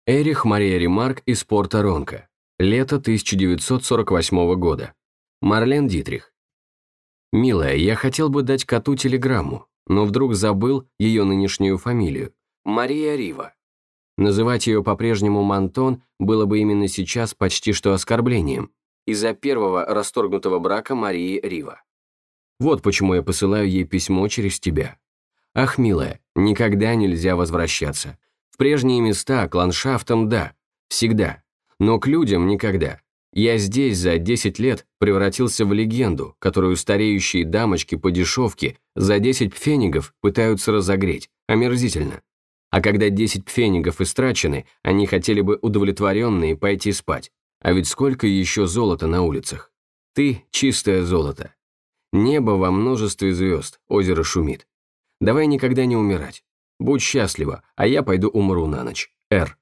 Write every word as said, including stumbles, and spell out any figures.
Эрих Мария Ремарк из Порто-Ронко. Лето тысяча девятьсот сорок восьмого года. Марлен Дитрих. «Милая, я хотел бы дать коту телеграмму, но вдруг забыл ее нынешнюю фамилию. Мария Рива. Называть ее по-прежнему Мантон было бы именно сейчас почти что оскорблением из-за первого расторгнутого брака Марии Рива. Вот почему я посылаю ей письмо через тебя. Ах, милая, никогда нельзя возвращаться. В прежние места, к ландшафтам, да, всегда, но к людям никогда. Я здесь за десять лет превратился в легенду, которую стареющие дамочки по дешевке за десять пфенигов пытаются разогреть, омерзительно. А когда десять пфенигов истрачены, они хотели бы удовлетворенные пойти спать. А ведь сколько еще золота на улицах? Ты – чистое золото. Небо во множестве звезд, озеро шумит. Давай никогда не умирать. Будь счастлива, а я пойду умру на ночь. Р.